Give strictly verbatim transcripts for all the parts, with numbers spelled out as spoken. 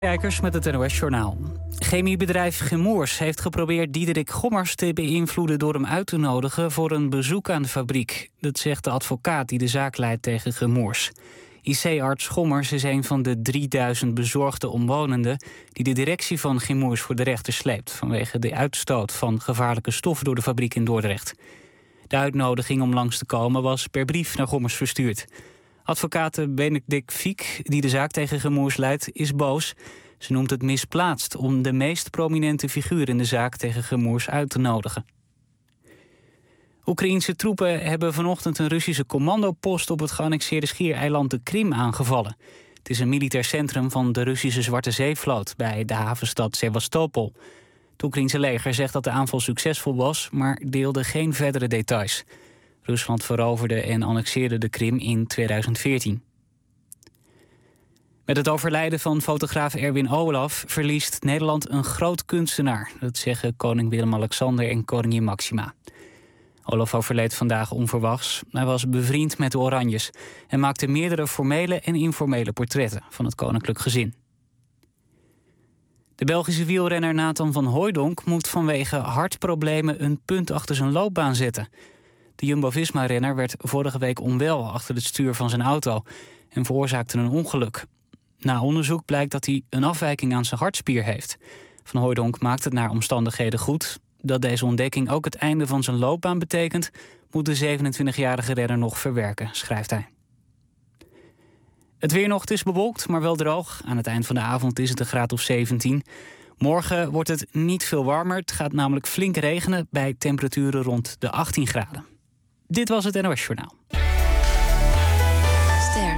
Kijkers met het N O S-journaal. Chemiebedrijf Chemours heeft geprobeerd Diederik Gommers te beïnvloeden door hem uit te nodigen voor een bezoek aan de fabriek. Dat zegt de advocaat die de zaak leidt tegen Chemours. I C-arts Gommers is een van de drieduizend bezorgde omwonenden die de directie van Chemours voor de rechter sleept vanwege de uitstoot van gevaarlijke stoffen door de fabriek in Dordrecht. De uitnodiging om langs te komen was per brief naar Gommers verstuurd. Advocaat Benedict Fiek, die de zaak tegen Chemours leidt, is boos. Ze noemt het misplaatst om de meest prominente figuur in de zaak tegen Chemours uit te nodigen. Oekraïense troepen hebben vanochtend een Russische commandopost op het geannexeerde schiereiland de Krim aangevallen. Het is een militair centrum van de Russische Zwarte Zeevloot bij de havenstad Sevastopol. Het Oekraïense leger zegt dat de aanval succesvol was, maar deelde geen verdere details. Rusland veroverde en annexeerde de Krim in tweeduizend veertien. Met het overlijden van fotograaf Erwin Olaf verliest Nederland een groot kunstenaar. Dat zeggen koning Willem-Alexander en koningin Maxima. Olaf overleed vandaag onverwachts. Hij was bevriend met de Oranjes en maakte meerdere formele en informele portretten van het koninklijk gezin. De Belgische wielrenner Nathan van Hooijdonk moet vanwege hartproblemen een punt achter zijn loopbaan zetten. De Jumbo-Visma-renner werd vorige week onwel achter het stuur van zijn auto en veroorzaakte een ongeluk. Na onderzoek blijkt dat hij een afwijking aan zijn hartspier heeft. Van Hooijdonk maakt het naar omstandigheden goed. Dat deze ontdekking ook het einde van zijn loopbaan betekent, moet de zevenentwintigjarige renner nog verwerken, schrijft hij. Het weer nog, het is bewolkt, maar wel droog. Aan het eind van de avond is het een graad of zeventien. Morgen wordt het niet veel warmer. Het gaat namelijk flink regenen bij temperaturen rond de achttien graden. Dit was het N O S-journaal. Ster.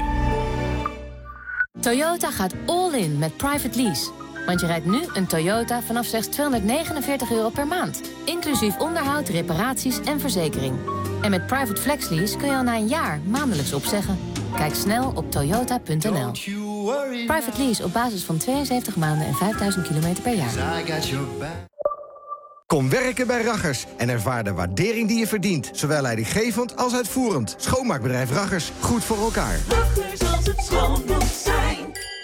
Toyota gaat all in met private lease. Want je rijdt nu een Toyota vanaf slechts tweehonderdnegenenveertig euro per maand. Inclusief onderhoud, reparaties en verzekering. En met private flex lease kun je al na een jaar maandelijks opzeggen. Kijk snel op toyota punt n l. Private lease op basis van tweeënzeventig maanden en vijfduizend kilometer per jaar. Kom werken bij Raggers en ervaar de waardering die je verdient. Zowel leidinggevend als uitvoerend. Schoonmaakbedrijf Raggers, goed voor elkaar. Raggers, als het schoon moet zijn.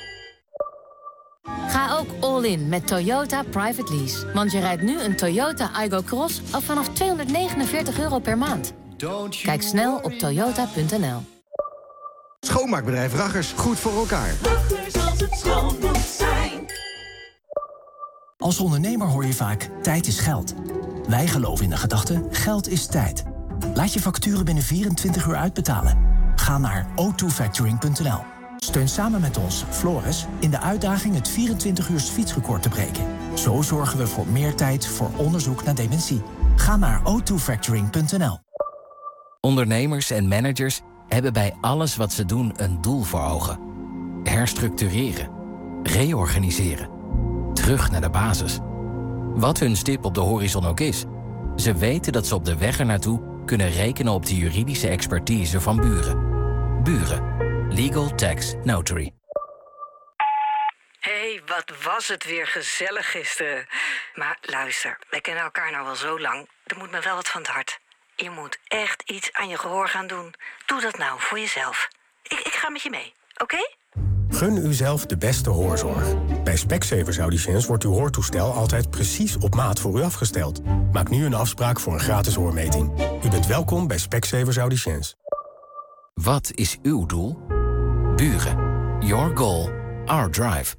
Ga ook all in met Toyota Private Lease. Want je rijdt nu een Toyota Aygo Cross al vanaf tweehonderdnegenenveertig euro per maand. Kijk snel op toyota punt n l. Schoonmaakbedrijf Raggers, goed voor elkaar. Raggers, als het schoon moet zijn. Als ondernemer hoor je vaak, tijd is geld. Wij geloven in de gedachte, geld is tijd. Laat je facturen binnen vierentwintig uur uitbetalen. Ga naar o twee factoring punt n l. Steun samen met ons, Floris, in de uitdaging het vierentwintig uurs fietsrecord te breken. Zo zorgen we voor meer tijd voor onderzoek naar dementie. Ga naar o twee factoring punt n l. Ondernemers en managers hebben bij alles wat ze doen een doel voor ogen. Herstructureren. Reorganiseren. Terug naar de basis. Wat hun stip op de horizon ook is, ze weten dat ze op de weg ernaartoe kunnen rekenen op de juridische expertise van Buren. Buren. Legal Tax Notary. Hé, hey, wat was het weer gezellig gisteren. Maar luister, wij kennen elkaar nou wel zo lang. Er moet me wel wat van het hart. Je moet echt iets aan je gehoor gaan doen. Doe dat nou voor jezelf. Ik, ik ga met je mee, oké? Okay? Gun uzelf de beste hoorzorg. Bij Specsavers Audiciëns wordt uw hoortoestel altijd precies op maat voor u afgesteld. Maak nu een afspraak voor een gratis hoormeting. U bent welkom bij Specsavers Audiciëns. Wat is uw doel? Buren. Your goal, our drive.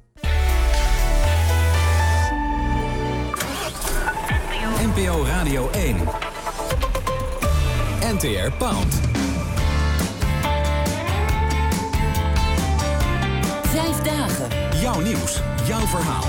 N P O Radio één. N T R Pound. Vijf dagen. Jouw nieuws, jouw verhaal.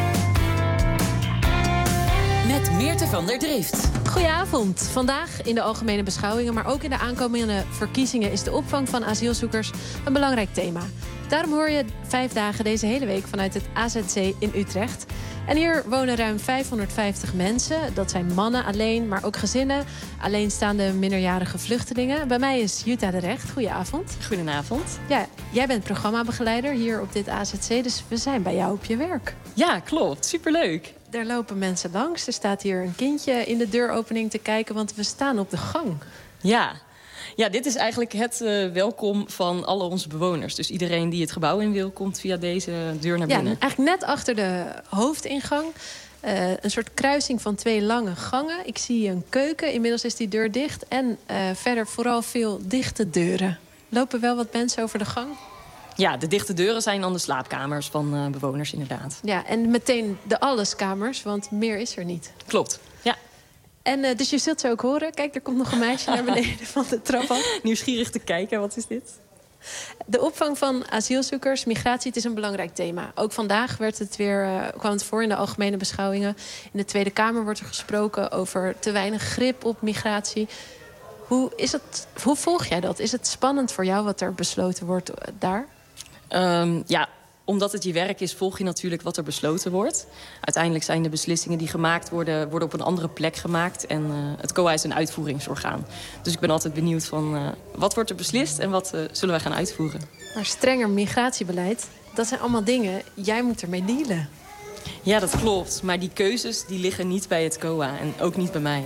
Met Meerte van der Drift. Goedenavond. Vandaag in de algemene beschouwingen, maar ook in de aankomende verkiezingen is de opvang van asielzoekers een belangrijk thema. Daarom hoor je vijf dagen deze hele week vanuit het A Z C in Utrecht. En hier wonen ruim vijfhonderdvijftig mensen. Dat zijn mannen alleen, maar ook gezinnen. Alleenstaande minderjarige vluchtelingen. Bij mij is Jutta de Recht. Goedenavond. Goedenavond. Ja, jij bent programmabegeleider hier op dit A Z C, dus we zijn bij jou op je werk. Ja, klopt. Superleuk. Daar lopen mensen langs. Er staat hier een kindje in de deuropening te kijken, want we staan op de gang. Ja. Ja, dit is eigenlijk het uh, welkom van alle onze bewoners. Dus iedereen die het gebouw in wil, komt via deze deur naar binnen. Ja, eigenlijk net achter de hoofdingang. Uh, een soort kruising van twee lange gangen. Ik zie een keuken, inmiddels is die deur dicht. En uh, verder vooral veel dichte deuren. Lopen wel wat mensen over de gang? Ja, de dichte deuren zijn dan de slaapkamers van uh, bewoners inderdaad. Ja, en meteen de alleskamers, want meer is er niet. Klopt, ja. En uh, dus je zult ze ook horen. Kijk, er komt nog een meisje naar beneden van de trap af. Nieuwsgierig te kijken, wat is dit? De opvang van asielzoekers, migratie, het is een belangrijk thema. Ook vandaag werd het weer, uh, kwam het voor in de algemene beschouwingen. In de Tweede Kamer wordt er gesproken over te weinig grip op migratie. Hoe, is het, hoe volg jij dat? Is het spannend voor jou wat er besloten wordt daar? Um, ja, omdat het je werk is, volg je natuurlijk wat er besloten wordt. Uiteindelijk zijn de beslissingen die gemaakt worden, worden op een andere plek gemaakt. En uh, het C O A is een uitvoeringsorgaan. Dus ik ben altijd benieuwd van uh, wat wordt er beslist en wat uh, zullen wij gaan uitvoeren. Maar strenger migratiebeleid, dat zijn allemaal dingen. Jij moet ermee dealen. Ja, dat klopt. Maar die keuzes die liggen niet bij het C O A en ook niet bij mij.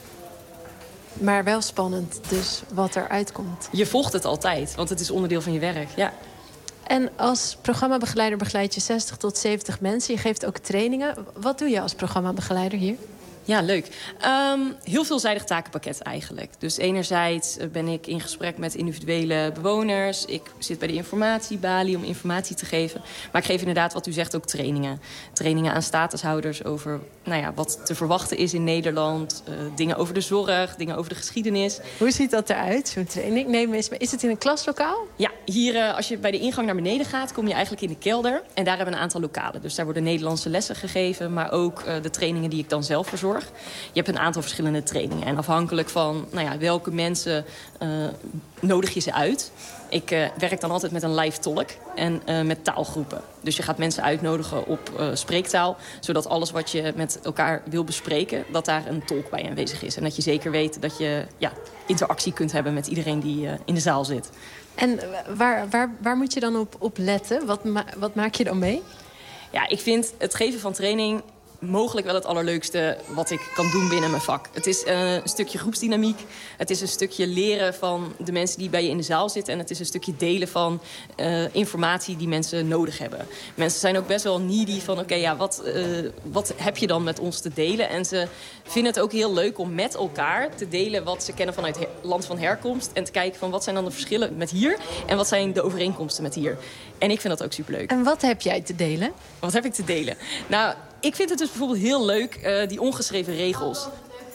Maar wel spannend, dus wat er uitkomt. Je volgt het altijd, want het is onderdeel van je werk, ja. En als programmabegeleider begeleid je zestig tot zeventig mensen. Je geeft ook trainingen. Wat doe je als programmabegeleider hier? Ja, leuk. Um, heel veelzijdig takenpakket eigenlijk. Dus enerzijds ben ik in gesprek met individuele bewoners. Ik zit bij de informatiebalie om informatie te geven. Maar ik geef inderdaad, wat u zegt, ook trainingen. Trainingen aan statushouders over nou ja, wat te verwachten is in Nederland. Uh, dingen over de zorg, dingen over de geschiedenis. Hoe ziet dat eruit, zo'n training? Neem eens, is het in een klaslokaal? Ja, hier uh, als je bij de ingang naar beneden gaat, kom je eigenlijk in de kelder. En daar hebben we een aantal lokalen. Dus daar worden Nederlandse lessen gegeven, maar ook uh, de trainingen die ik dan zelf verzorg. Je hebt een aantal verschillende trainingen. En afhankelijk van nou ja, welke mensen uh, nodig je ze uit. Ik uh, werk dan altijd met een live tolk en uh, met taalgroepen. Dus je gaat mensen uitnodigen op uh, spreektaal. Zodat alles wat je met elkaar wil bespreken, dat daar een tolk bij aanwezig is. En dat je zeker weet dat je ja, interactie kunt hebben met iedereen die uh, in de zaal zit. En waar, waar, waar moet je dan op, op letten? Wat, ma wat maak je dan mee? Ja, ik vind het geven van training mogelijk wel het allerleukste wat ik kan doen binnen mijn vak. Het is uh, een stukje groepsdynamiek. Het is een stukje leren van de mensen die bij je in de zaal zitten. En het is een stukje delen van uh, informatie die mensen nodig hebben. Mensen zijn ook best wel needy van oké, okay, ja, wat, uh, wat heb je dan met ons te delen? En ze vinden het ook heel leuk om met elkaar te delen wat ze kennen vanuit het land van herkomst. En te kijken van wat zijn dan de verschillen met hier en wat zijn de overeenkomsten met hier. En ik vind dat ook superleuk. En wat heb jij te delen? Wat heb ik te delen? Nou, ik vind het dus bijvoorbeeld heel leuk, uh, die ongeschreven regels.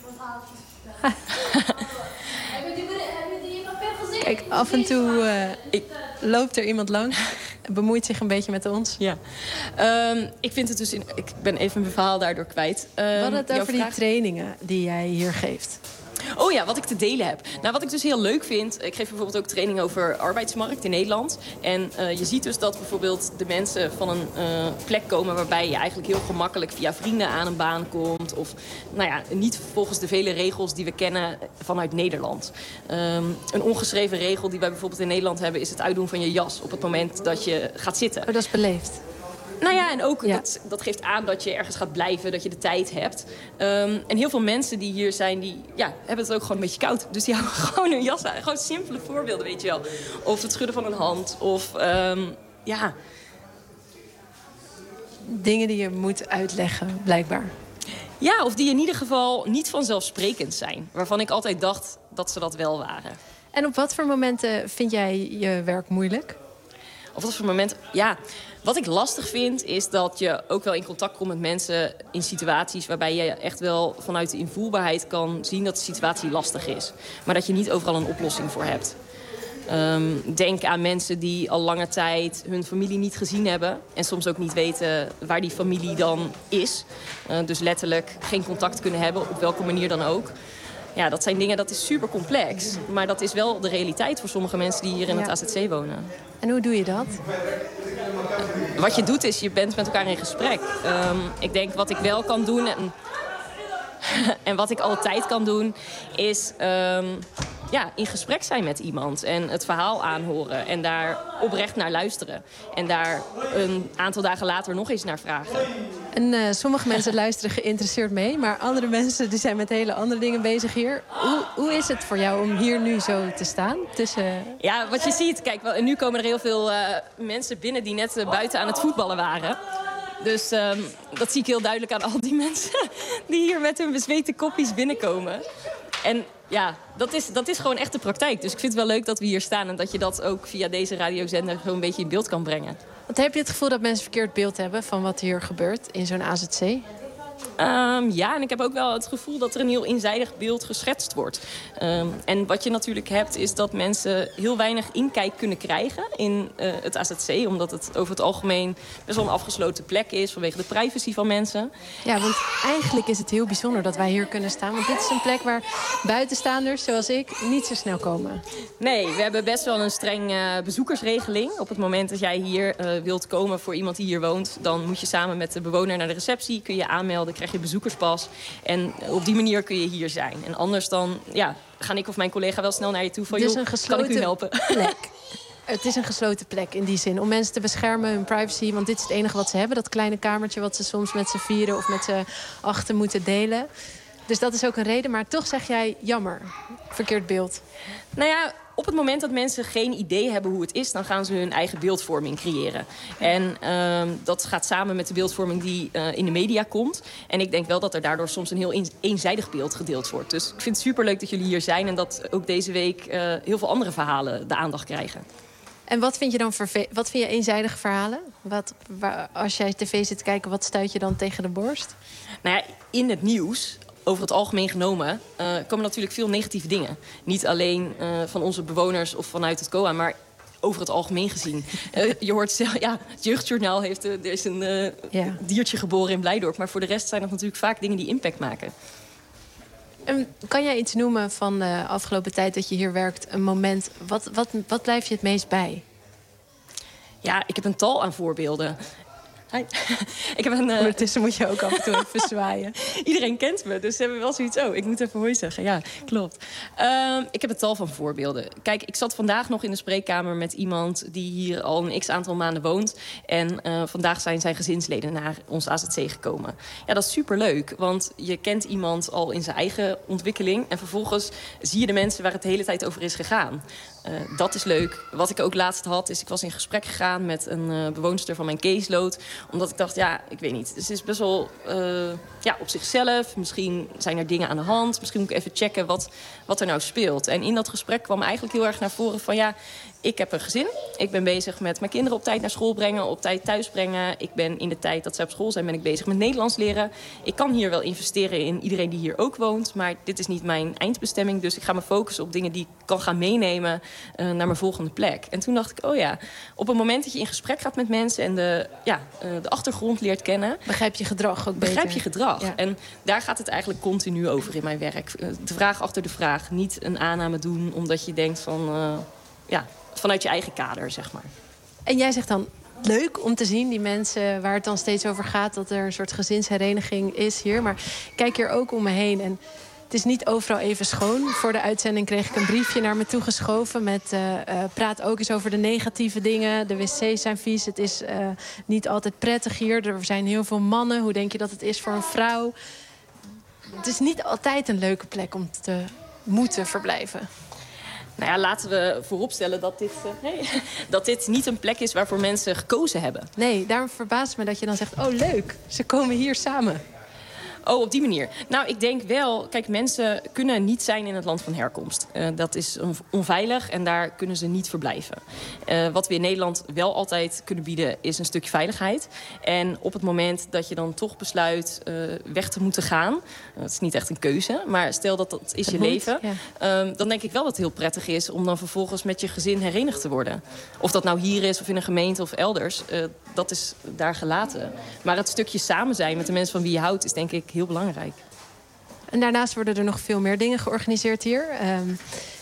Kijk, af en toe uh, ik... loopt er iemand langs. Bemoeit zich een beetje met ons. Ja. Um, ik vind het dus in, ik ben even mijn verhaal daardoor kwijt. Um, We hadden het over vraag... die trainingen die jij hier geeft. Oh ja, wat ik te delen heb. Nou, wat ik dus heel leuk vind, ik geef bijvoorbeeld ook training over arbeidsmarkt in Nederland. En uh, je ziet dus dat bijvoorbeeld de mensen van een uh, plek komen waarbij je eigenlijk heel gemakkelijk via vrienden aan een baan komt. Of nou ja, niet volgens de vele regels die we kennen vanuit Nederland. Um, een ongeschreven regel die wij bijvoorbeeld in Nederland hebben is het uitdoen van je jas op het moment dat je gaat zitten. Oh, dat is beleefd. Nou ja, en ook ja. dat, dat geeft aan dat je ergens gaat blijven, dat je de tijd hebt. Um, en heel veel mensen die hier zijn, die ja, hebben het ook gewoon een beetje koud. Dus die houden gewoon hun jas aan. Gewoon simpele voorbeelden, weet je wel. Of het schudden van een hand. Of, um, ja... Dingen die je moet uitleggen, blijkbaar. Ja, of die in ieder geval niet vanzelfsprekend zijn. Waarvan ik altijd dacht dat ze dat wel waren. En op wat voor momenten vind jij je werk moeilijk? Op wat voor moment... Ja, wat ik lastig vind is dat je ook wel in contact komt met mensen in situaties waarbij je echt wel vanuit de invoelbaarheid kan zien dat de situatie lastig is. Maar dat je niet overal een oplossing voor hebt. Um, denk aan mensen die al lange tijd hun familie niet gezien hebben. En soms ook niet weten waar die familie dan is. Uh, dus letterlijk geen contact kunnen hebben, op welke manier dan ook. Ja, dat zijn dingen, dat is super complex. Maar dat is wel de realiteit voor sommige mensen die hier in het A Z C wonen. En hoe doe je dat? Wat je doet is, je bent met elkaar in gesprek. Um, ik denk wat ik wel kan doen en, en wat ik altijd kan doen is... Um, ja, in gesprek zijn met iemand. En het verhaal aanhoren. En daar oprecht naar luisteren. En daar een aantal dagen later nog eens naar vragen. En uh, sommige mensen luisteren geïnteresseerd mee. Maar andere mensen die zijn met hele andere dingen bezig hier. Hoe, hoe is het voor jou om hier nu zo te staan? Tussen... Ja, wat je ziet. Kijk, wel, en nu komen er heel veel uh, mensen binnen die net uh, buiten aan het voetballen waren. Dus um, dat zie ik heel duidelijk aan al die mensen die hier met hun bezweette kopjes binnenkomen. En ja, dat is, dat is gewoon echt de praktijk. Dus ik vind het wel leuk dat we hier staan en dat je dat ook via deze radiozender gewoon een beetje in beeld kan brengen. Want heb je het gevoel dat mensen verkeerd beeld hebben van wat hier gebeurt in zo'n A Z C? Um, ja, en ik heb ook wel het gevoel dat er een heel eenzijdig beeld geschetst wordt. Um, en wat je natuurlijk hebt is dat mensen heel weinig inkijk kunnen krijgen in uh, het A Z C. Omdat het over het algemeen best wel een afgesloten plek is vanwege de privacy van mensen. Ja, want eigenlijk is het heel bijzonder dat wij hier kunnen staan. Want dit is een plek waar buitenstaanders zoals ik niet zo snel komen. Nee, we hebben best wel een streng uh, bezoekersregeling. Op het moment dat jij hier uh, wilt komen voor iemand die hier woont, dan moet je samen met de bewoner naar de receptie, kun je aanmelden, krijg je bezoekerspas. En op die manier kun je hier zijn. En anders dan, ja, ga ik of mijn collega wel snel naar je toe van, joh, kan ik u helpen? Plek. Het is een gesloten plek in die zin. Om mensen te beschermen, hun privacy. Want dit is het enige wat ze hebben. Dat kleine kamertje wat ze soms met z'n vieren of met z'n achten moeten delen. Dus dat is ook een reden. Maar toch zeg jij, jammer. Verkeerd beeld. Nou ja, op het moment dat mensen geen idee hebben hoe het is, dan gaan ze hun eigen beeldvorming creëren. En uh, dat gaat samen met de beeldvorming die uh, in de media komt. En ik denk wel dat er daardoor soms een heel een, eenzijdig beeld gedeeld wordt. Dus ik vind het superleuk dat jullie hier zijn en dat ook deze week uh, heel veel andere verhalen de aandacht krijgen. En wat vind je dan verve- wat vind je eenzijdige verhalen? Wat, waar, als jij tv zit te kijken, wat stuit je dan tegen de borst? Nou ja, in het nieuws, over het algemeen genomen, uh, komen natuurlijk veel negatieve dingen. Niet alleen uh, van onze bewoners of vanuit het C O A, maar over het algemeen gezien. Uh, je hoort zelf, ja, het Jeugdjournaal heeft, uh, er is een uh, ja. diertje geboren in Blijdorp. Maar voor de rest zijn dat natuurlijk vaak dingen die impact maken. En kan jij iets noemen van de afgelopen tijd dat je hier werkt? Een moment, wat, wat, wat blijft je het meest bij? Ja, ik heb een tal aan voorbeelden. Hi. Ik heb een, uh... Ondertussen moet je ook af en toe even zwaaien. Iedereen kent me, dus ze hebben wel zoiets. Oh, ik moet even hoi zeggen. Ja, klopt. Uh, ik heb een tal van voorbeelden. Kijk, ik zat vandaag nog in de spreekkamer met iemand die hier al een x-aantal maanden woont. En uh, vandaag zijn zijn gezinsleden naar ons A Z C gekomen. Ja, dat is superleuk, want je kent iemand al in zijn eigen ontwikkeling. En vervolgens zie je de mensen waar het de hele tijd over is gegaan. Uh, dat is leuk. Wat ik ook laatst had, is ik was in gesprek gegaan met een uh, bewoonster van mijn caseload. Omdat ik dacht, ja, ik weet niet. Dus het is best wel uh, ja, op zichzelf. Misschien zijn er dingen aan de hand. Misschien moet ik even checken wat, wat er nou speelt. En in dat gesprek kwam eigenlijk heel erg naar voren van, ja, ik heb een gezin. Ik ben bezig met mijn kinderen op tijd naar school brengen, op tijd thuis brengen. Ik ben in de tijd dat ze op school zijn, ben ik bezig met Nederlands leren. Ik kan hier wel investeren in iedereen die hier ook woont. Maar dit is niet mijn eindbestemming. Dus ik ga me focussen op dingen die ik kan gaan meenemen uh, naar mijn volgende plek. En toen dacht ik, oh ja, op het moment dat je in gesprek gaat met mensen en de, ja, uh, de achtergrond leert kennen, begrijp je gedrag ook beter. Begrijp je gedrag. Ja. En daar gaat het eigenlijk continu over in mijn werk. De vraag achter de vraag. Niet een aanname doen omdat je denkt van, uh, ja, vanuit je eigen kader, zeg maar. En jij zegt dan, leuk om te zien, die mensen waar het dan steeds over gaat, dat er een soort gezinshereniging is hier. Maar ik kijk hier ook om me heen en het is niet overal even schoon. Voor de uitzending kreeg ik een briefje naar me toegeschoven met uh, uh, praat ook eens over de negatieve dingen. De wc's zijn vies, het is uh, niet altijd prettig hier. Er zijn heel veel mannen. Hoe denk je dat het is voor een vrouw? Het is niet altijd een leuke plek om te moeten verblijven. Nou ja, laten we vooropstellen dat dit, uh, nee, dat dit niet een plek is waarvoor mensen gekozen hebben. Nee, daarom verbaast me dat je dan zegt, oh leuk, ze komen hier samen. Oh, op die manier. Nou, ik denk wel, kijk, mensen kunnen niet zijn in het land van herkomst. Uh, dat is onveilig en daar kunnen ze niet verblijven. Uh, wat we in Nederland wel altijd kunnen bieden, is een stukje veiligheid. En op het moment dat je dan toch besluit uh, weg te moeten gaan, uh, dat is niet echt een keuze, maar stel dat dat is je moet, leven, ja. uh, dan denk ik wel dat het heel prettig is om dan vervolgens met je gezin herenigd te worden. Of dat nou hier is of in een gemeente of elders, uh, dat is daar gelaten. Maar het stukje samen zijn met de mensen van wie je houdt, is denk ik heel belangrijk. En daarnaast worden er nog veel meer dingen georganiseerd hier. Um,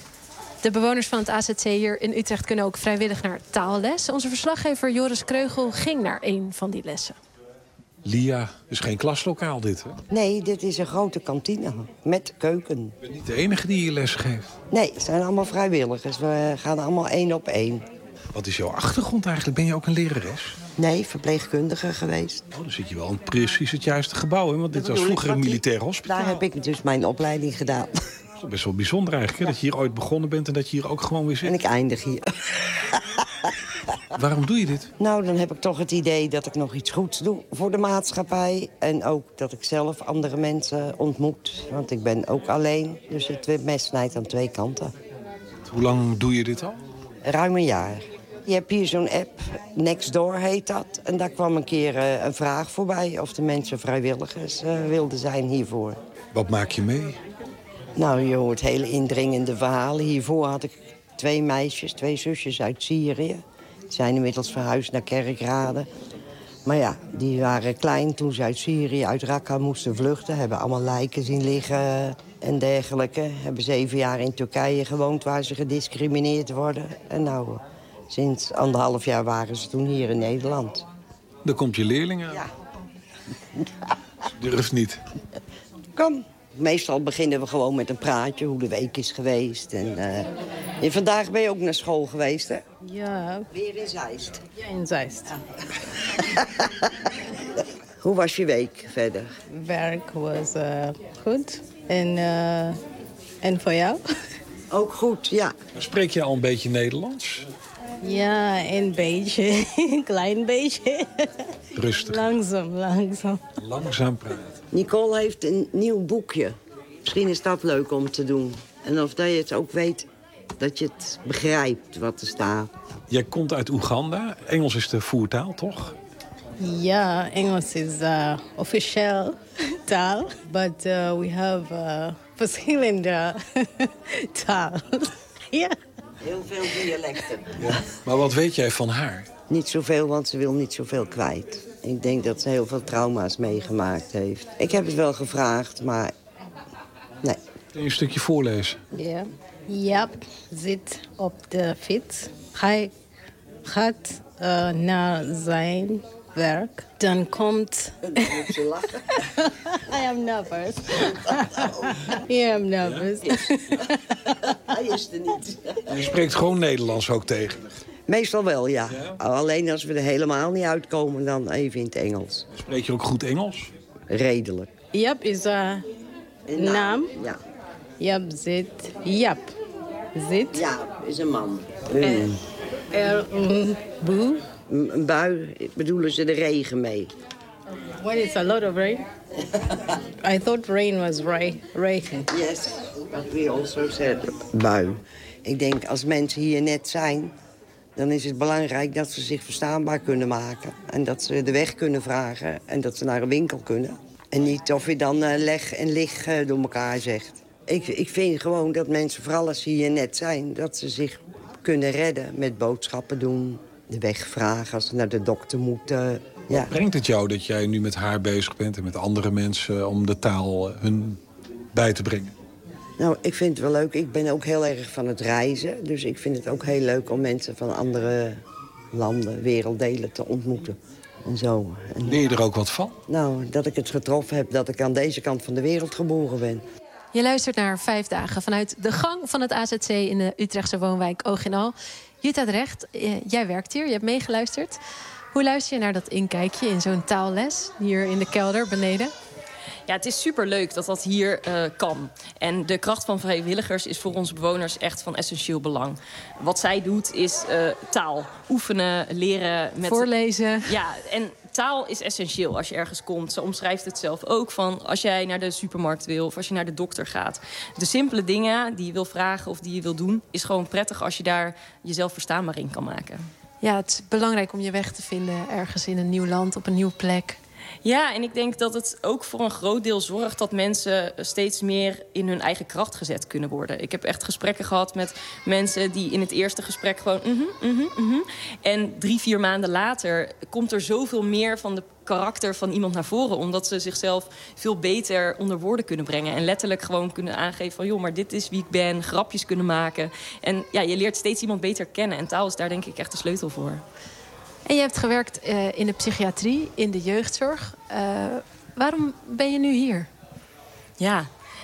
de bewoners van het A Z C hier in Utrecht kunnen ook vrijwillig naar taalles. Onze verslaggever Joris Kreugel ging naar een van die lessen. Lia, is geen klaslokaal dit, hè? Nee, dit is een grote kantine met keuken. Je bent niet de enige die hier les geeft. Nee, het zijn allemaal vrijwilligers. We gaan allemaal één op één. Wat is jouw achtergrond eigenlijk? Ben je ook een lerares? Nee, verpleegkundige geweest. Oh, dan zit je wel in precies het juiste gebouw, hè? Want dit was vroeger een militair hospitaal. Daar heb ik dus mijn opleiding gedaan. Dat is best wel bijzonder eigenlijk, hè? Dat je hier ooit begonnen bent en dat je hier ook gewoon weer zit. En ik eindig hier. Waarom doe je dit? Nou, dan heb ik toch het idee dat ik nog iets goeds doe voor de maatschappij. En ook dat ik zelf andere mensen ontmoet. Want ik ben ook alleen, dus het mes snijdt aan twee kanten. Hoe lang doe je dit al? Ruim een jaar. Je hebt hier zo'n app, Nextdoor heet dat. En daar kwam een keer uh, een vraag voorbij of de mensen vrijwilligers uh, wilden zijn hiervoor. Wat maak je mee? Nou, je hoort hele indringende verhalen. Hiervoor had ik twee meisjes, twee zusjes uit Syrië. Die zijn inmiddels verhuisd naar Kerkrade. Maar ja, die waren klein toen ze uit Syrië, uit Raqqa moesten vluchten. Hebben allemaal lijken zien liggen en dergelijke. Hebben zeven jaar in Turkije gewoond waar ze gediscrimineerd worden. En nou, sinds anderhalf jaar waren ze toen hier in Nederland. Dan komt je leerling aan. Ja. Durft niet. Kom. Meestal beginnen we gewoon met een praatje, hoe de week is geweest. En, uh, en vandaag ben je ook naar school geweest, hè? Ja. Weer in Zeist. Ja, in Zeist. Ja. Hoe was je week verder? Werk was uh, goed. En, uh, en voor jou? Ook goed, ja. Spreek je al een beetje Nederlands? Ja, een beetje. Een klein beetje. Rustig. Langzaam, langzaam. Langzaam praten. Nicole heeft een nieuw boekje. Misschien is dat leuk om te doen. En of dat je het ook weet, dat je het begrijpt wat er staat. Jij komt uit Oeganda. Engels is de voertaal, toch? Ja, Engels is uh, officieel taal. But uh, we have uh, verschillende taal. Ja. Heel veel dialecten. Ja. Maar wat weet jij van haar? Niet zoveel, want ze wil niet zoveel kwijt. Ik denk dat ze heel veel trauma's meegemaakt heeft. Ik heb het wel gevraagd, maar nee. Kun je een stukje voorlezen? Ja. Jap zit op de fiets. Hij gaat uh, naar zijn werk. Dan komt... Dan moet ze lachen. I am nervous. I am nervous. Ja? Hij is er niet. Je spreekt gewoon Nederlands ook tegen. Meestal wel, ja. ja. Alleen als we er helemaal niet uitkomen, dan even in het Engels. Spreek je ook goed Engels? Redelijk. Jap is een naam. naam. Ja. Jap zit. Jap zit. Ja, is een man. En er een boe. Een bui, bedoelen ze de regen mee. When it's a lot of rain? I thought rain was rain. rain. Yes, but we also said bui. Ik denk, als mensen hier net zijn, dan is het belangrijk dat ze zich verstaanbaar kunnen maken. En dat ze de weg kunnen vragen en dat ze naar een winkel kunnen. En niet of je dan uh, leg en lig uh, door elkaar zegt. Ik, ik vind gewoon dat mensen, vooral als ze hier net zijn, dat ze zich kunnen redden met boodschappen doen. De weg vragen als ze naar de dokter moeten. Ja. Brengt het jou dat jij nu met haar bezig bent en met andere mensen om de taal hun bij te brengen? Nou, ik vind het wel leuk. Ik ben ook heel erg van het reizen. Dus ik vind het ook heel leuk om mensen van andere landen, werelddelen te ontmoeten. En zo. En leer je er ook wat van? Nou, dat ik het getroffen heb dat ik aan deze kant van de wereld geboren ben. Je luistert naar Vijf Dagen vanuit de gang van het A Z C in de Utrechtse woonwijk Oog en Al. Jutta Drecht, jij werkt hier, je hebt meegeluisterd. Hoe luister je naar dat inkijkje in zo'n taalles hier in de kelder beneden? Ja, het is superleuk dat dat hier uh, kan. En de kracht van vrijwilligers is voor onze bewoners echt van essentieel belang. Wat zij doet is uh, taal oefenen, leren. Met... Voorlezen. Ja, en taal is essentieel als je ergens komt. Ze omschrijft het zelf ook van als jij naar de supermarkt wil of als je naar de dokter gaat. De simpele dingen die je wil vragen of die je wil doen, is gewoon prettig als je daar jezelf verstaanbaar in kan maken. Ja, het is belangrijk om je weg te vinden ergens in een nieuw land, op een nieuwe plek. Ja, en ik denk dat het ook voor een groot deel zorgt dat mensen steeds meer in hun eigen kracht gezet kunnen worden. Ik heb echt gesprekken gehad met mensen die in het eerste gesprek gewoon... Mm-hmm, mm-hmm, mm-hmm. En drie, vier maanden later komt er zoveel meer van de karakter van iemand naar voren, omdat ze zichzelf veel beter onder woorden kunnen brengen. En letterlijk gewoon kunnen aangeven van, joh, maar dit is wie ik ben. Grapjes kunnen maken. En ja, je leert steeds iemand beter kennen. En taal is daar denk ik echt de sleutel voor. En je hebt gewerkt uh, in de psychiatrie, in de jeugdzorg. Uh, waarom ben je nu hier? Ja,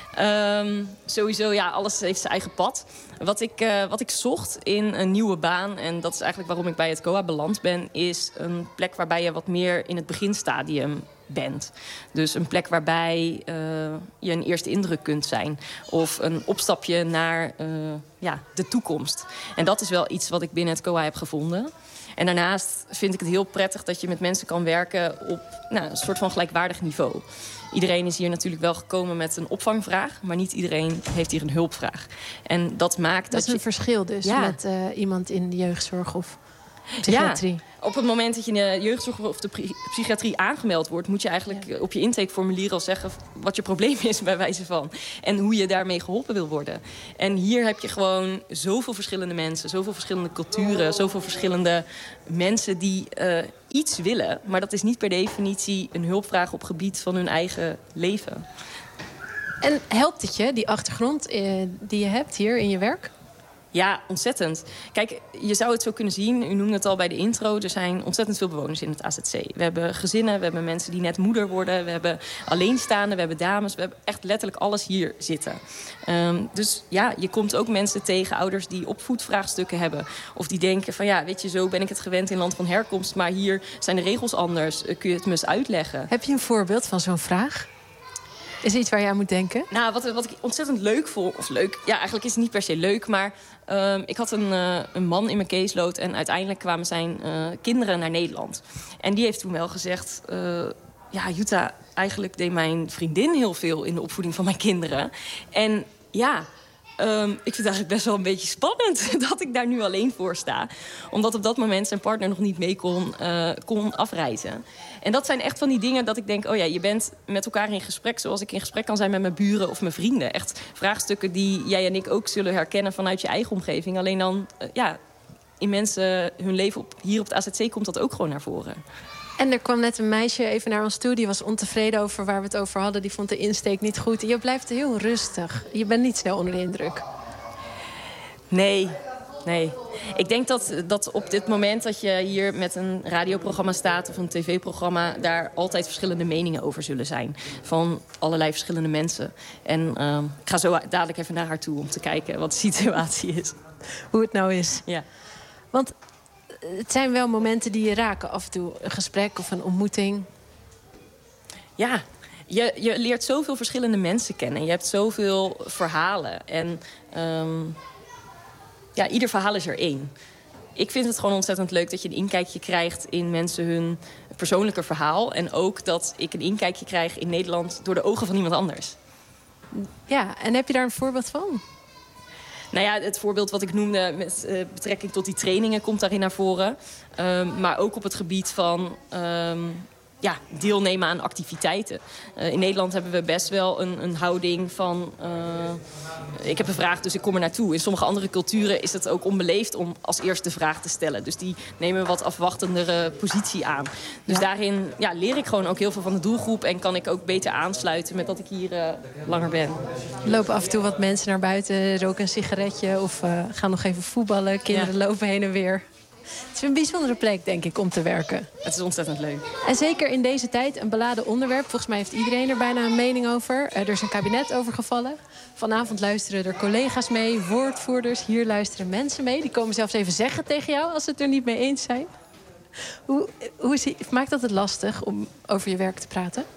um, sowieso, ja, alles heeft zijn eigen pad. Wat ik, uh, wat ik zocht in een nieuwe baan, en dat is eigenlijk waarom ik bij het C O A beland ben, is een plek waarbij je wat meer in het beginstadium bent. Dus een plek waarbij uh, je een eerste indruk kunt zijn. Of een opstapje naar uh, ja, de toekomst. En dat is wel iets wat ik binnen het C O A heb gevonden. En daarnaast vind ik het heel prettig dat je met mensen kan werken op nou, een soort van gelijkwaardig niveau. Iedereen is hier natuurlijk wel gekomen met een opvangvraag, maar niet iedereen heeft hier een hulpvraag. En dat maakt dat, dat is je... een verschil dus ja. met uh, iemand in de jeugdzorg of psychiatrie. Ja, op het moment dat je in de jeugdzorg of de psychiatrie aangemeld wordt, moet je eigenlijk ja. op je intakeformulier al zeggen wat je probleem is, bij wijze van. En hoe je daarmee geholpen wil worden. En hier heb je gewoon zoveel verschillende mensen, zoveel verschillende culturen, zoveel verschillende mensen die uh, iets willen. Maar dat is niet per definitie een hulpvraag op gebied van hun eigen leven. En helpt het je, die achtergrond uh, die je hebt hier in je werk? Ja, ontzettend. Kijk, je zou het zo kunnen zien. U noemde het al bij de intro. Er zijn ontzettend veel bewoners in het A Z C. We hebben gezinnen, we hebben mensen die net moeder worden. We hebben alleenstaanden, we hebben dames. We hebben echt letterlijk alles hier zitten. Um, dus ja, je komt ook mensen tegen, ouders die opvoedvraagstukken hebben. Of die denken van ja, weet je, zo ben ik het gewend in land van herkomst. Maar hier zijn de regels anders. Kun je het me eens uitleggen? Heb je een voorbeeld van zo'n vraag? Is er iets waar je aan moet denken? Nou, wat, wat ik ontzettend leuk vond... Of leuk, ja, eigenlijk is het niet per se leuk... maar uh, ik had een, uh, een man in mijn caseload... en uiteindelijk kwamen zijn uh, kinderen naar Nederland. En die heeft toen wel gezegd... Uh, ja, Jutta, eigenlijk deed mijn vriendin heel veel... in de opvoeding van mijn kinderen. En ja... Um, ik vind het eigenlijk best wel een beetje spannend dat ik daar nu alleen voor sta. Omdat op dat moment zijn partner nog niet mee kon, uh, kon afreizen. En dat zijn echt van die dingen dat ik denk... oh ja, je bent met elkaar in gesprek zoals ik in gesprek kan zijn met mijn buren of mijn vrienden. Echt vraagstukken die jij en ik ook zullen herkennen vanuit je eigen omgeving. Alleen dan, uh, ja, in mensen hun leven op, hier op het A Z C komt dat ook gewoon naar voren. En er kwam net een meisje even naar ons toe. Die was ontevreden over waar we het over hadden. Die vond de insteek niet goed. Je blijft heel rustig. Je bent niet snel onder de indruk. Nee, nee. Ik denk dat, dat op dit moment dat je hier met een radioprogramma staat... of een tv-programma, daar altijd verschillende meningen over zullen zijn. Van allerlei verschillende mensen. En uh, ik ga zo dadelijk even naar haar toe om te kijken wat de situatie is. Hoe het nou is. Ja. Want... het zijn wel momenten die je raken af en toe. Een gesprek of een ontmoeting. Ja, je, je leert zoveel verschillende mensen kennen. Je hebt zoveel verhalen. En um, ja, ieder verhaal is er één. Ik vind het gewoon ontzettend leuk dat je een inkijkje krijgt... in mensen hun persoonlijke verhaal. En ook dat ik een inkijkje krijg in Nederland... door de ogen van iemand anders. Ja, en heb je daar een voorbeeld van? Nou ja, het voorbeeld wat ik noemde met uh, betrekking tot die trainingen komt daarin naar voren. Um, maar ook op het gebied van um, ja, deelnemen aan activiteiten. Uh, in Nederland hebben we best wel een, een houding van... Uh, ik heb een vraag, dus ik kom er naartoe. In sommige andere culturen is het ook onbeleefd om als eerste de vraag te stellen. Dus die nemen een wat afwachtendere positie aan. Dus ja. daarin ja, leer ik gewoon ook heel veel van de doelgroep... en kan ik ook beter aansluiten met dat ik hier uh, langer ben. Er lopen af en toe wat mensen naar buiten, roken een sigaretje... of uh, gaan nog even voetballen, kinderen ja. lopen heen en weer. Het is een bijzondere plek, denk ik, om te werken. Het is ontzettend leuk. En zeker in deze tijd een beladen onderwerp. Volgens mij heeft iedereen er bijna een mening over. Er is een kabinet over gevallen. Vanavond luisteren er collega's mee, woordvoerders. Hier luisteren mensen mee. Die komen zelfs even zeggen tegen jou als ze het er niet mee eens zijn. Hoe, hoe zie, maakt dat het lastig om over je werk te praten?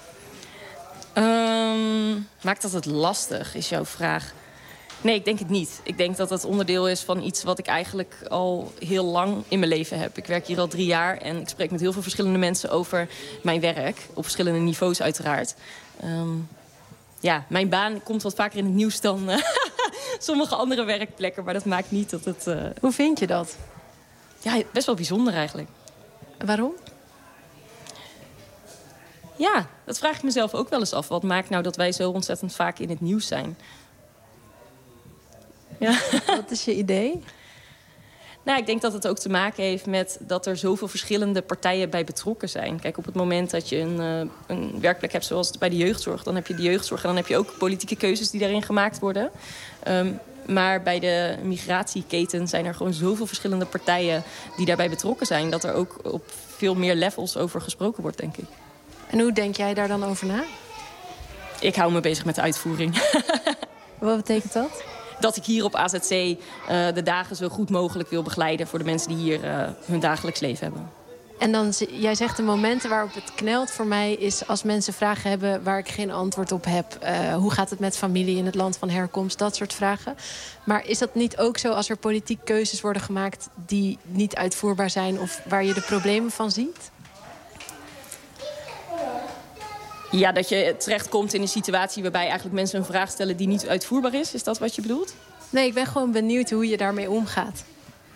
Um, maakt dat het lastig, is jouw vraag. Nee, ik denk het niet. Ik denk dat het onderdeel is van iets wat ik eigenlijk al heel lang in mijn leven heb. Ik werk hier al drie jaar en ik spreek met heel veel verschillende mensen over mijn werk. Op verschillende niveaus uiteraard. Um, ja, mijn baan komt wat vaker in het nieuws dan uh, sommige andere werkplekken. Maar dat maakt niet dat het... Uh... Hoe vind je dat? Ja, best wel bijzonder eigenlijk. Waarom? Ja, dat vraag ik mezelf ook wel eens af. Wat maakt nou dat wij zo ontzettend vaak in het nieuws zijn? Ja. Wat is je idee? Nou, ik denk dat het ook te maken heeft met dat er zoveel verschillende partijen bij betrokken zijn. Kijk, op het moment dat je een, uh, een werkplek hebt zoals bij de jeugdzorg... dan heb je de jeugdzorg en dan heb je ook politieke keuzes die daarin gemaakt worden. Um, Maar bij de migratieketen zijn er gewoon zoveel verschillende partijen die daarbij betrokken zijn, dat er ook op veel meer levels over gesproken wordt, denk ik. En hoe denk jij daar dan over na? Ik hou me bezig met de uitvoering. Wat betekent dat? Dat ik hier op A Z C uh, de dagen zo goed mogelijk wil begeleiden voor de mensen die hier uh, hun dagelijks leven hebben. En dan, jij zegt de momenten waarop het knelt voor mij is als mensen vragen hebben waar ik geen antwoord op heb. Uh, hoe gaat het met familie in het land van herkomst? Dat soort vragen. Maar is dat niet ook zo als er politiek keuzes worden gemaakt die niet uitvoerbaar zijn of waar je de problemen van ziet? Ja, dat je terechtkomt in een situatie waarbij eigenlijk mensen een vraag stellen die niet uitvoerbaar is. Is dat wat je bedoelt? Nee, ik ben gewoon benieuwd hoe je daarmee omgaat.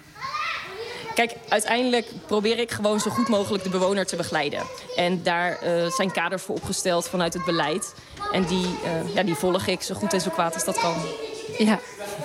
Kijk, uiteindelijk probeer ik gewoon zo goed mogelijk de bewoner te begeleiden. En daar uh, zijn kaders voor opgesteld vanuit het beleid. En die, uh, ja, die volg ik zo goed en zo kwaad als dat kan. Ja.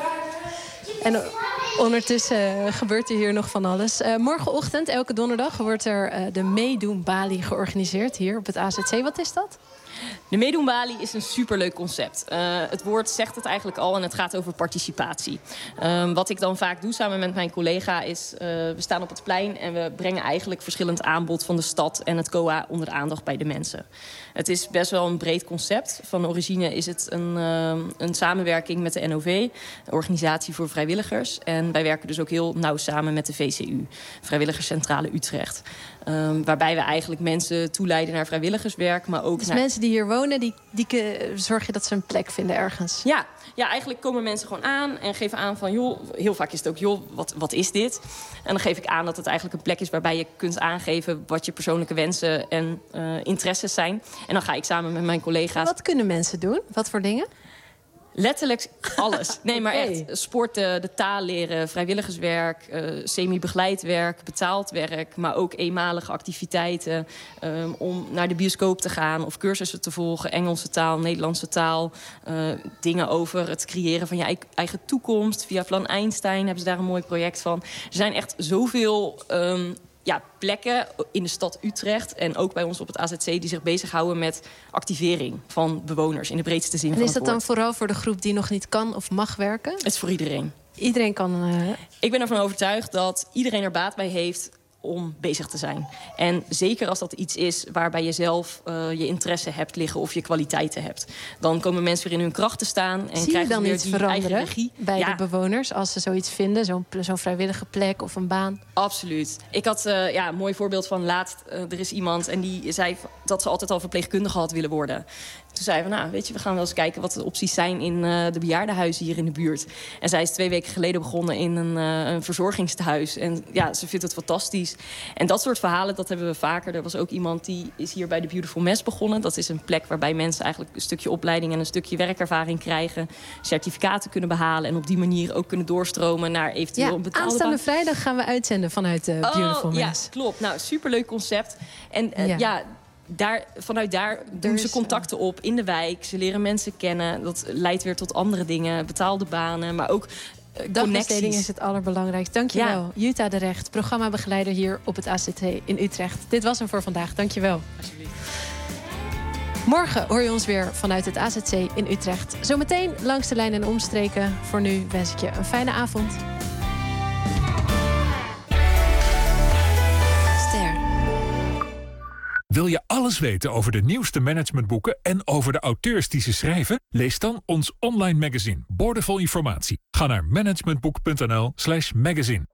En ondertussen gebeurt er hier nog van alles. Uh, morgenochtend, elke donderdag, wordt er uh, de Meedoen Bali georganiseerd hier op het A Z C. Wat is dat? De Meedoen Bali is een superleuk concept. Uh, het woord zegt het eigenlijk al en het gaat over participatie. Um, wat ik dan vaak doe samen met mijn collega is... Uh, we staan op het plein en we brengen eigenlijk verschillend aanbod van de stad en het C O A onder de aandacht bij de mensen. Het is best wel een breed concept. Van origine is het een, uh, een samenwerking met de N O V, de Organisatie voor Vrijwilligers. En wij werken dus ook heel nauw samen met de V C U, Vrijwilligerscentrale Utrecht. Um, waarbij we eigenlijk mensen toeleiden naar vrijwilligerswerk, maar ook dus naar... mensen die hier wonen, die, die zorg je dat ze een plek vinden ergens? Ja, ja, eigenlijk komen mensen gewoon aan en geven aan van... joh, heel vaak is het ook, joh, wat, wat is dit? En dan geef ik aan dat het eigenlijk een plek is waarbij je kunt aangeven... wat je persoonlijke wensen en uh, interesses zijn. En dan ga ik samen met mijn collega's... Wat kunnen mensen doen? Wat voor dingen? Letterlijk alles. Nee, maar okay. echt sporten, de taal leren, vrijwilligerswerk... Uh, semi-begeleid werk, betaald werk... maar ook eenmalige activiteiten um, om naar de bioscoop te gaan... of cursussen te volgen, Engelse taal, Nederlandse taal... Uh, dingen over het creëren van je eigen toekomst. Via Plan Einstein hebben ze daar een mooi project van. Er zijn echt zoveel... Um, Ja, plekken in de stad Utrecht en ook bij ons op het A Z C... die zich bezighouden met activering van bewoners in de breedste zin van het woord. En is dat dan vooral voor de groep die nog niet kan of mag werken? Het is voor iedereen. Iedereen kan... Uh... Ik ben ervan overtuigd dat iedereen er baat bij heeft om bezig te zijn. En zeker als dat iets is waarbij je zelf uh, je interesse hebt liggen... of je kwaliteiten hebt. Dan komen mensen weer in hun kracht te staan. En Zie krijgen je dan ze weer iets die veranderen eigen regie bij ja. de bewoners... als ze zoiets vinden, zo'n zo'n vrijwillige plek of een baan? Absoluut. Ik had uh, ja, een mooi voorbeeld van laatst. Uh, er is iemand en die zei dat ze altijd al verpleegkundige had willen worden. Toen zei we, nou, weet je, we gaan wel eens kijken wat de opties zijn in uh, de bejaardenhuizen hier in de buurt. En zij is twee weken geleden begonnen in een, uh, een verzorgingstehuis. En ja, ze vindt het fantastisch. En dat soort verhalen, dat hebben we vaker. Er was ook iemand die is hier bij de Beautiful Mess begonnen. Dat is een plek waarbij mensen eigenlijk een stukje opleiding en een stukje werkervaring krijgen. Certificaten kunnen behalen en op die manier ook kunnen doorstromen naar eventueel ja, een betaalde aanstaande baan. vrijdag gaan we uitzenden vanuit de Beautiful oh, Mess. Ja, klopt. Nou, superleuk concept. En uh, ja... ja Daar, vanuit daar doen ze contacten op in de wijk. Ze leren mensen kennen. Dat leidt weer tot andere dingen. Betaalde banen, maar ook uh, dagbesteding is het allerbelangrijkste. Dankjewel. Ja. Jutta de Recht, programmabegeleider hier op het A Z T in Utrecht. Dit was hem voor vandaag. Dankjewel. Alsjeblieft. Morgen hoor je ons weer vanuit het A Z C in Utrecht. Zometeen langs de lijn en omstreken. Voor nu wens ik je een fijne avond. Wil je alles weten over de nieuwste managementboeken en over de auteurs die ze schrijven? Lees dan ons online magazine, boordevol informatie. Ga naar managementboek.nl slash magazine.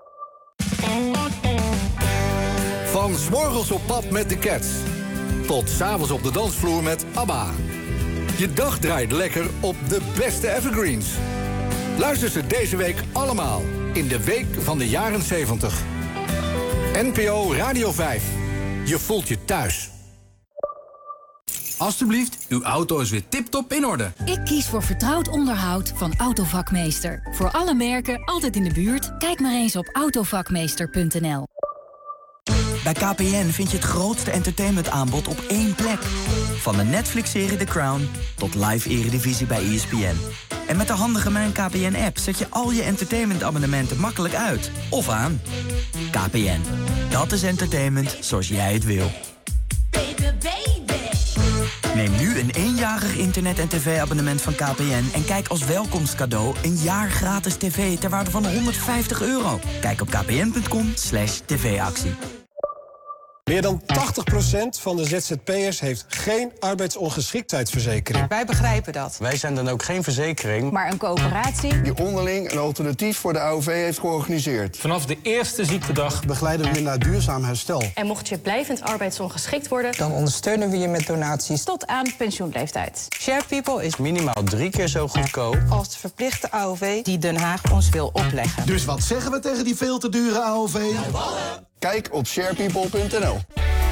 Van 's morgens op pad met de Cats tot 's avonds op de dansvloer met ABBA. Je dag draait lekker op de beste evergreens. Luister ze deze week allemaal in de Week van de Jaren zeventig. N P O Radio vijf. Je voelt je thuis. Alsjeblieft, uw auto is weer tip-top in orde. Ik kies voor vertrouwd onderhoud van Autovakmeester. Voor alle merken, altijd in de buurt. Kijk maar eens op autovakmeester punt n l. Bij K P N vind je het grootste entertainmentaanbod op één plek. Van de Netflix-serie The Crown tot live eredivisie bij E S P N. En met de handige Mijn K P N-app zet je al je entertainmentabonnementen makkelijk uit. Of aan. K P N. Dat is entertainment zoals jij het wil. Neem nu een één jaar tweejarig internet- en tv-abonnement van K P N... en kijk als welkomstcadeau een jaar gratis tv ter waarde van honderdvijftig euro. Kijk op kpn.com slash tv-actie. Meer dan tachtig procent van de Z Z P'ers heeft geen arbeidsongeschiktheidsverzekering. Wij begrijpen dat. Wij zijn dan ook geen verzekering, maar een coöperatie die onderling een alternatief voor de A O V heeft georganiseerd. Vanaf de eerste ziektedag begeleiden we je naar duurzaam herstel. En mocht je blijvend arbeidsongeschikt worden, dan ondersteunen we je met donaties tot aan pensioenleeftijd. Share People is minimaal drie keer zo goedkoop als de verplichte A O V die Den Haag ons wil opleggen. Dus wat zeggen we tegen die veel te dure A O V? Kijk op sharepeople punt n l.